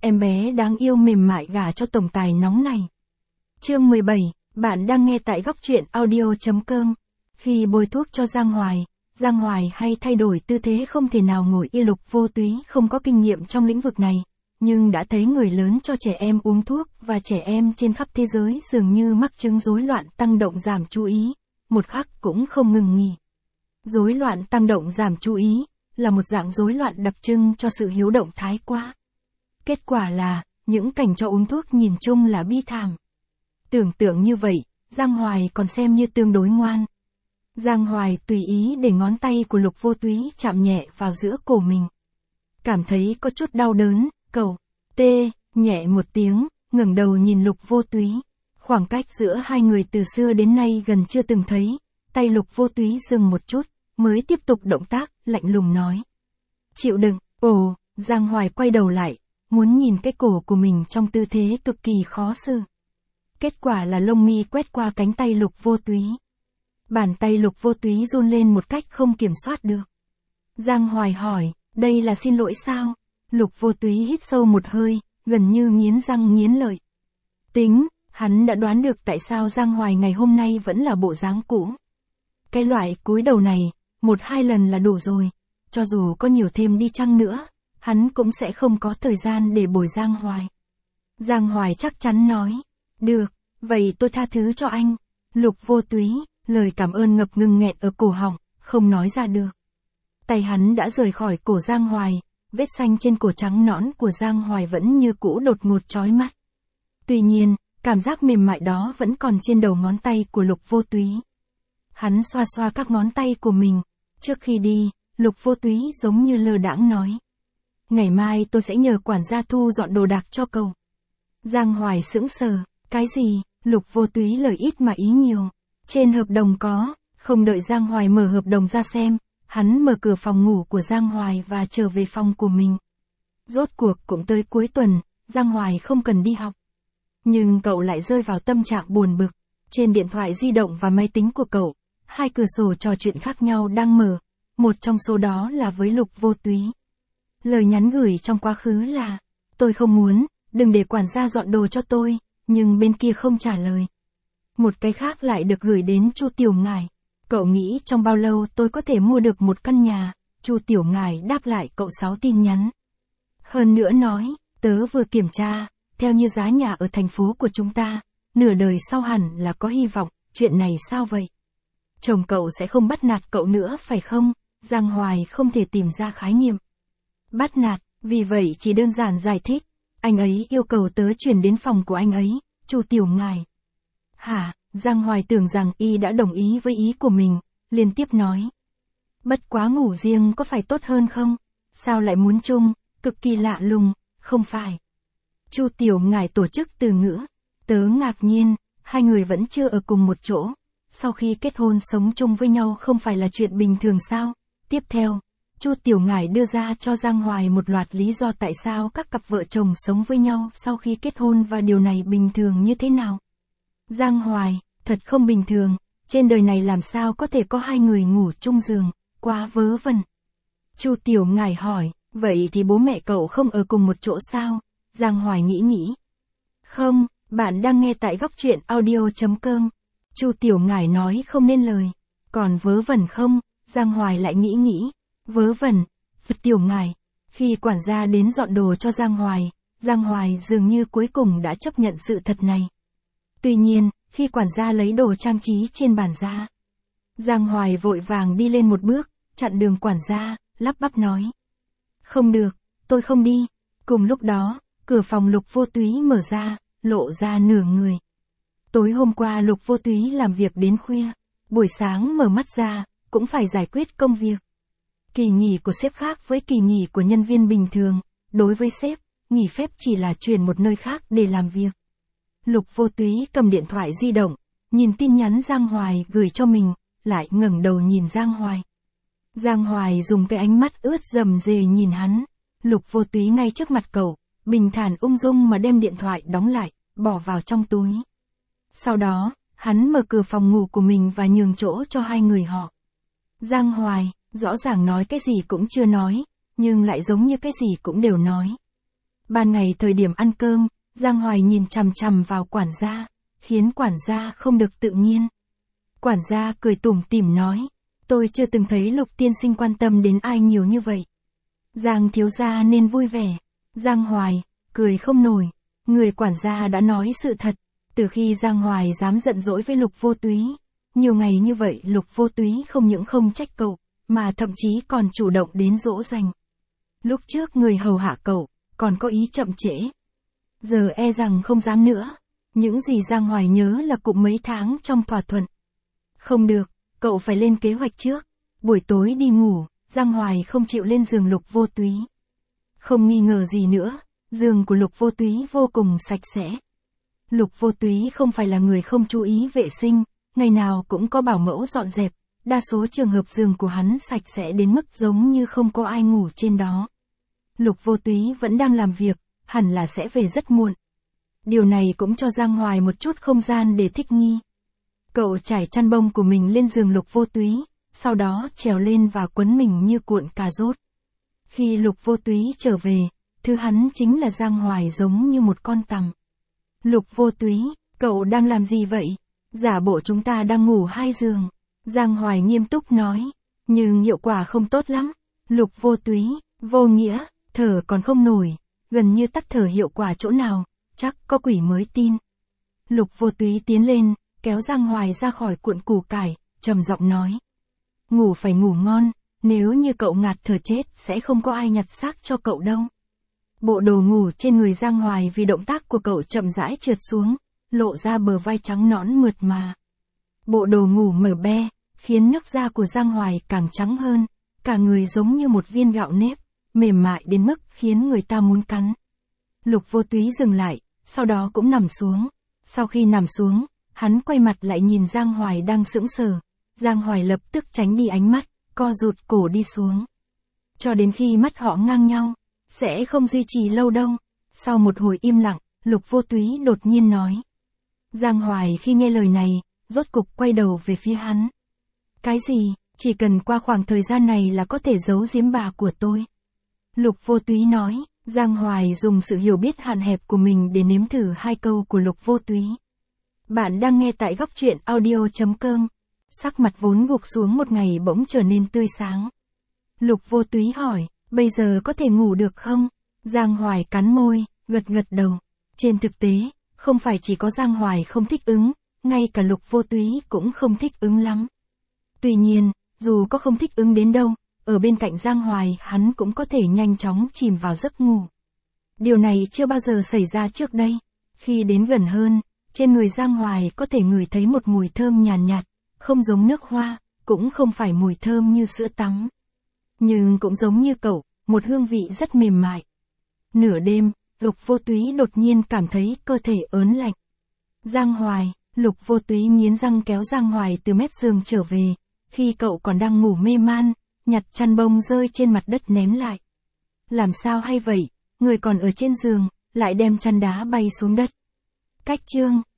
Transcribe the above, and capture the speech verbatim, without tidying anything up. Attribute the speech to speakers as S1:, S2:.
S1: em bé đáng yêu mềm mại gả cho tổng tài nóng này. Chương mười bảy, bạn đang nghe tại góc truyện audio chấm com. Khi bôi thuốc cho Giang Hoài, Giang Hoài hay thay đổi tư thế không thể nào ngồi yên. Lục Vô Túy không có kinh nghiệm trong lĩnh vực này, nhưng đã thấy người lớn cho trẻ em uống thuốc và trẻ em trên khắp thế giới dường như mắc chứng rối loạn tăng động giảm chú ý, một khắc cũng không ngừng nghỉ. Rối loạn tăng động giảm chú ý là một dạng rối loạn đặc trưng cho sự hiếu động thái quá. Kết quả là, những cảnh cho uống thuốc nhìn chung là bi thảm. Tưởng tượng như vậy, Giang Hoài còn xem như tương đối ngoan. Giang Hoài tùy ý để ngón tay của Lục Vô Túy chạm nhẹ vào giữa cổ mình. Cảm thấy có chút đau đớn, cậu tê nhẹ một tiếng, ngẩng đầu nhìn Lục Vô Túy. Khoảng cách giữa hai người từ xưa đến nay gần chưa từng thấy, tay Lục Vô Túy dừng một chút, mới tiếp tục động tác, lạnh lùng nói. Chịu đựng, ồ, Giang Hoài quay đầu lại, muốn nhìn cái cổ của mình trong tư thế cực kỳ khó xử. Kết quả là lông mi quét qua cánh tay Lục Vô Túy. Bàn tay Lục Vô Túy run lên một cách không kiểm soát được. Giang Hoài hỏi, đây là xin lỗi sao? Lục Vô Túy hít sâu một hơi, gần như nghiến răng nghiến lợi. Tính, hắn đã đoán được tại sao Giang Hoài ngày hôm nay vẫn là bộ dáng cũ. Cái loại cúi đầu này, một hai lần là đủ rồi, cho dù có nhiều thêm đi chăng nữa, hắn cũng sẽ không có thời gian để bồi Giang Hoài. Giang Hoài chắc chắn nói, được, vậy tôi tha thứ cho anh. Lục Vô Túy, lời cảm ơn ngập ngừng nghẹn ở cổ họng, không nói ra được. Tay hắn đã rời khỏi cổ Giang Hoài, vết xanh trên cổ trắng nõn của Giang Hoài vẫn như cũ đột ngột chói mắt. Tuy nhiên, cảm giác mềm mại đó vẫn còn trên đầu ngón tay của Lục Vô Túy. Hắn xoa xoa các ngón tay của mình, trước khi đi, Lục Vô Túy giống như lơ đãng nói. Ngày mai tôi sẽ nhờ quản gia thu dọn đồ đạc cho cậu. Giang Hoài sững sờ, cái gì? Lục Vô Túy lời ít mà ý nhiều. Trên hợp đồng có, không đợi Giang Hoài mở hợp đồng ra xem, hắn mở cửa phòng ngủ của Giang Hoài và trở về phòng của mình. Rốt cuộc cũng tới cuối tuần, Giang Hoài không cần đi học. Nhưng cậu lại rơi vào tâm trạng buồn bực. Trên điện thoại di động và máy tính của cậu, hai cửa sổ trò chuyện khác nhau đang mở, một trong số đó là với Lục Vô Túy. Lời nhắn gửi trong quá khứ là, tôi không muốn, đừng để quản gia dọn đồ cho tôi, nhưng bên kia không trả lời. Một cái khác lại được gửi đến Chu Tiểu Ngải. Cậu nghĩ trong bao lâu tôi có thể mua được một căn nhà? Chu Tiểu Ngải đáp lại cậu sáu tin nhắn. Hơn nữa nói, tớ vừa kiểm tra, theo như giá nhà ở thành phố của chúng ta, nửa đời sau hẳn là có hy vọng, chuyện này sao vậy? Chồng cậu sẽ không bắt nạt cậu nữa phải không? Giang Hoài không thể tìm ra khái niệm. Bắt nạt, vì vậy chỉ đơn giản giải thích. Anh ấy yêu cầu tớ chuyển đến phòng của anh ấy, Chu Tiểu Ngải. Hả? Giang Hoài tưởng rằng y đã đồng ý với ý của mình, liên tiếp nói. Bất quá ngủ riêng có phải tốt hơn không? Sao lại muốn chung, cực kỳ lạ lùng, không phải. Chu Tiểu Ngải tổ chức từ ngữ. Tớ ngạc nhiên, hai người vẫn chưa ở cùng một chỗ. Sau khi kết hôn sống chung với nhau không phải là chuyện bình thường sao? Tiếp theo, Chu Tiểu Ngải đưa ra cho Giang Hoài một loạt lý do tại sao các cặp vợ chồng sống với nhau sau khi kết hôn và điều này bình thường như thế nào. Giang Hoài, thật không bình thường, trên đời này làm sao có thể có hai người ngủ chung giường, quá vớ vẩn. Chu Tiểu Ngải hỏi, vậy thì bố mẹ cậu không ở cùng một chỗ sao? Giang Hoài nghĩ nghĩ. Không, bạn đang nghe tại góc truyện audio chấm com. Chu Tiểu Ngải nói không nên lời. Còn vớ vẩn không? Giang Hoài lại nghĩ nghĩ. Vớ vẩn, Phật Tiểu Ngải. Khi quản gia đến dọn đồ cho Giang Hoài, Giang Hoài dường như cuối cùng đã chấp nhận sự thật này. Tuy nhiên, khi quản gia lấy đồ trang trí trên bàn ra, Giang Hoài vội vàng đi lên một bước, chặn đường quản gia, lắp bắp nói. Không được, tôi không đi. Cùng lúc đó, cửa phòng Lục Vô Túy mở ra, lộ ra nửa người. Tối hôm qua Lục Vô Túy làm việc đến khuya, buổi sáng mở mắt ra, cũng phải giải quyết công việc. Kỳ nghỉ của sếp khác với kỳ nghỉ của nhân viên bình thường, đối với sếp, nghỉ phép chỉ là chuyển một nơi khác để làm việc. Lục Vô Túy cầm điện thoại di động, nhìn tin nhắn Giang Hoài gửi cho mình, lại ngẩng đầu nhìn Giang Hoài. Giang Hoài dùng cái ánh mắt ướt rầm rề nhìn hắn. Lục Vô Túy ngay trước mặt cậu, bình thản ung dung mà đem điện thoại đóng lại, bỏ vào trong túi. Sau đó, hắn mở cửa phòng ngủ của mình và nhường chỗ cho hai người họ. Giang Hoài, rõ ràng nói cái gì cũng chưa nói, nhưng lại giống như cái gì cũng đều nói. Ban ngày thời điểm ăn cơm, Giang Hoài nhìn chằm chằm vào quản gia, khiến quản gia không được tự nhiên. Quản gia cười tủm tỉm nói, tôi chưa từng thấy Lục tiên sinh quan tâm đến ai nhiều như vậy. Giang thiếu gia nên vui vẻ. Giang Hoài, cười không nổi. Người quản gia đã nói sự thật. Từ khi Giang Hoài dám giận dỗi với Lục Vô Túy, nhiều ngày như vậy Lục Vô Túy không những không trách cậu, mà thậm chí còn chủ động đến dỗ dành. Lúc trước người hầu hạ cậu, còn có ý chậm trễ. Giờ e rằng không dám nữa. Những gì Giang Hoài nhớ là cụm mấy tháng trong thỏa thuận. Không được, cậu phải lên kế hoạch trước. Buổi tối đi ngủ, Giang Hoài không chịu lên giường Lục Vô Túy. Không nghi ngờ gì nữa, giường của Lục Vô Túy vô cùng sạch sẽ. Lục Vô Túy không phải là người không chú ý vệ sinh, ngày nào cũng có bảo mẫu dọn dẹp, đa số trường hợp giường của hắn sạch sẽ đến mức giống như không có ai ngủ trên đó. Lục Vô Túy vẫn đang làm việc, hẳn là sẽ về rất muộn. Điều này cũng cho Giang Hoài một chút không gian để thích nghi. Cậu trải chăn bông của mình lên giường Lục Vô Túy, sau đó trèo lên và quấn mình như cuộn cà rốt. Khi Lục Vô Túy trở về, thứ hắn chính là Giang Hoài giống như một con tằm. Lục Vô Túy, cậu đang làm gì vậy? Giả bộ chúng ta đang ngủ hai giường. Giang Hoài nghiêm túc nói, nhưng hiệu quả không tốt lắm. Lục Vô Túy, vô nghĩa, thở còn không nổi, gần như tắt thở hiệu quả chỗ nào, chắc có quỷ mới tin. Lục Vô Túy tiến lên, kéo Giang Hoài ra khỏi cuộn củ cải, trầm giọng nói. Ngủ phải ngủ ngon, nếu như cậu ngạt thở chết sẽ không có ai nhặt xác cho cậu đâu. Bộ đồ ngủ trên người Giang Hoài vì động tác của cậu chậm rãi trượt xuống, lộ ra bờ vai trắng nõn mượt mà. Bộ đồ ngủ mở be, khiến nước da của Giang Hoài càng trắng hơn, cả người giống như một viên gạo nếp, mềm mại đến mức khiến người ta muốn cắn. Lục Vô Túy dừng lại, sau đó cũng nằm xuống. Sau khi nằm xuống, hắn quay mặt lại nhìn Giang Hoài đang sững sờ. Giang Hoài lập tức tránh đi ánh mắt, co rụt cổ đi xuống. Cho đến khi mắt họ ngang nhau, sẽ không duy trì lâu đâu. Sau một hồi im lặng, Lục Vô Túy đột nhiên nói. Giang Hoài khi nghe lời này, rốt cục quay đầu về phía hắn. Cái gì, chỉ cần qua khoảng thời gian này là có thể giấu giếm bà của tôi. Lục Vô Túy nói, Giang Hoài dùng sự hiểu biết hạn hẹp của mình để nếm thử hai câu của Lục Vô Túy. Bạn đang nghe tại góc truyện audio chấm com. Sắc mặt vốn gục xuống một ngày bỗng trở nên tươi sáng. Lục Vô Túy hỏi, bây giờ có thể ngủ được không? Giang Hoài cắn môi, gật gật đầu. Trên thực tế, không phải chỉ có Giang Hoài không thích ứng, ngay cả Lục Vô Túy cũng không thích ứng lắm. Tuy nhiên, dù có không thích ứng đến đâu, ở bên cạnh Giang Hoài hắn cũng có thể nhanh chóng chìm vào giấc ngủ. Điều này chưa bao giờ xảy ra trước đây. Khi đến gần hơn, trên người Giang Hoài có thể ngửi thấy một mùi thơm nhàn nhạt, nhạt, không giống nước hoa, cũng không phải mùi thơm như sữa tắm. Nhưng cũng giống như cậu, một hương vị rất mềm mại. Nửa đêm, Lục Vô Túy đột nhiên cảm thấy cơ thể ớn lạnh. Giang Hoài, Lục Vô Túy nghiến răng kéo Giang Hoài từ mép giường trở về, khi cậu còn đang ngủ mê man, nhặt chăn bông rơi trên mặt đất ném lại. Làm sao hay vậy, người còn ở trên giường, lại đem chăn đá bay xuống đất. Cách chương